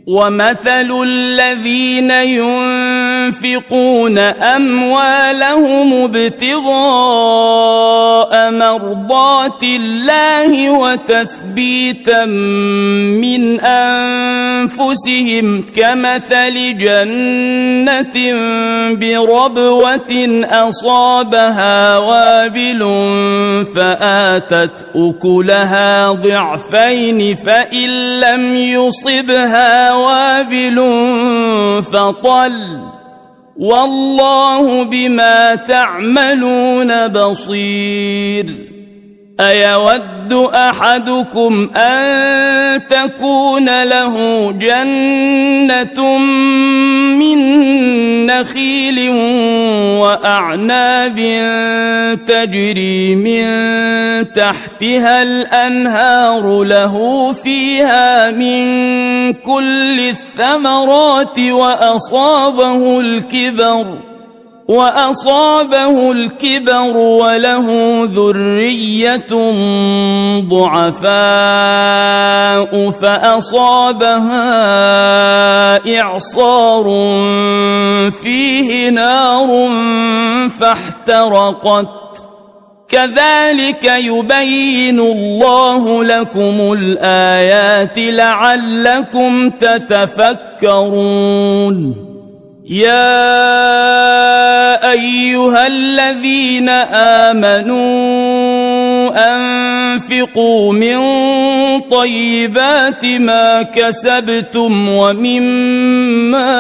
ومثل الذين ينفقون أموالهم ابتغاء مرضات الله وتثبيتا من أنفسهم كمثل جنة بربوة أصابها وابل فآتت أكلها ضعفين فإن لم يصبها وابل فطل والله بما تعملون بصير أيود أحدكم أن تكون له جنة من نخيل وأعناب تجري من تحتها الأنهار له فيها من كل الثمرات وأصابه الكبر وله ذرية ضعفاء فأصابها إعصار فيه نار فاحترقت كذلك يبين الله لكم الآيات لعلكم تتفكرون يا أيها الذين آمنوا أنفقوا من طيبات ما كسبتم ومما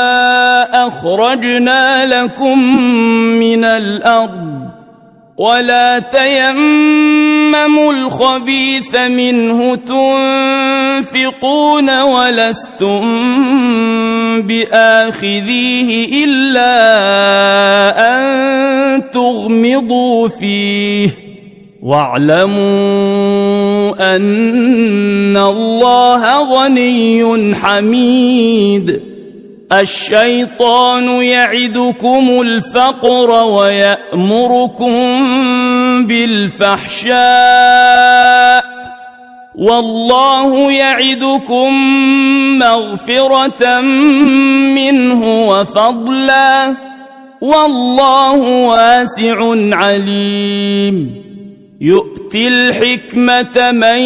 أخرجنا لكم من الأرض ولا تيمموا الخبيث منه تنفقون ولستم بآخذيه إلا أن تغمضوا فيه واعلموا أن الله غني حميد الشيطان يعدكم الفقر ويأمركم بالفحشاء والله يعدكم مغفرة منه وفضلا والله واسع عليم يؤتي الحكمة من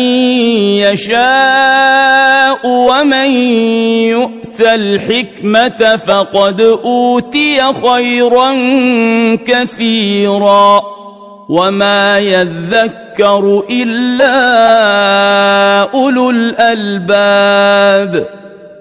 يشاء ومن يؤت الحكمة فقد أوتي خيرا كثيرا وما يذكر إلا أولو الألباب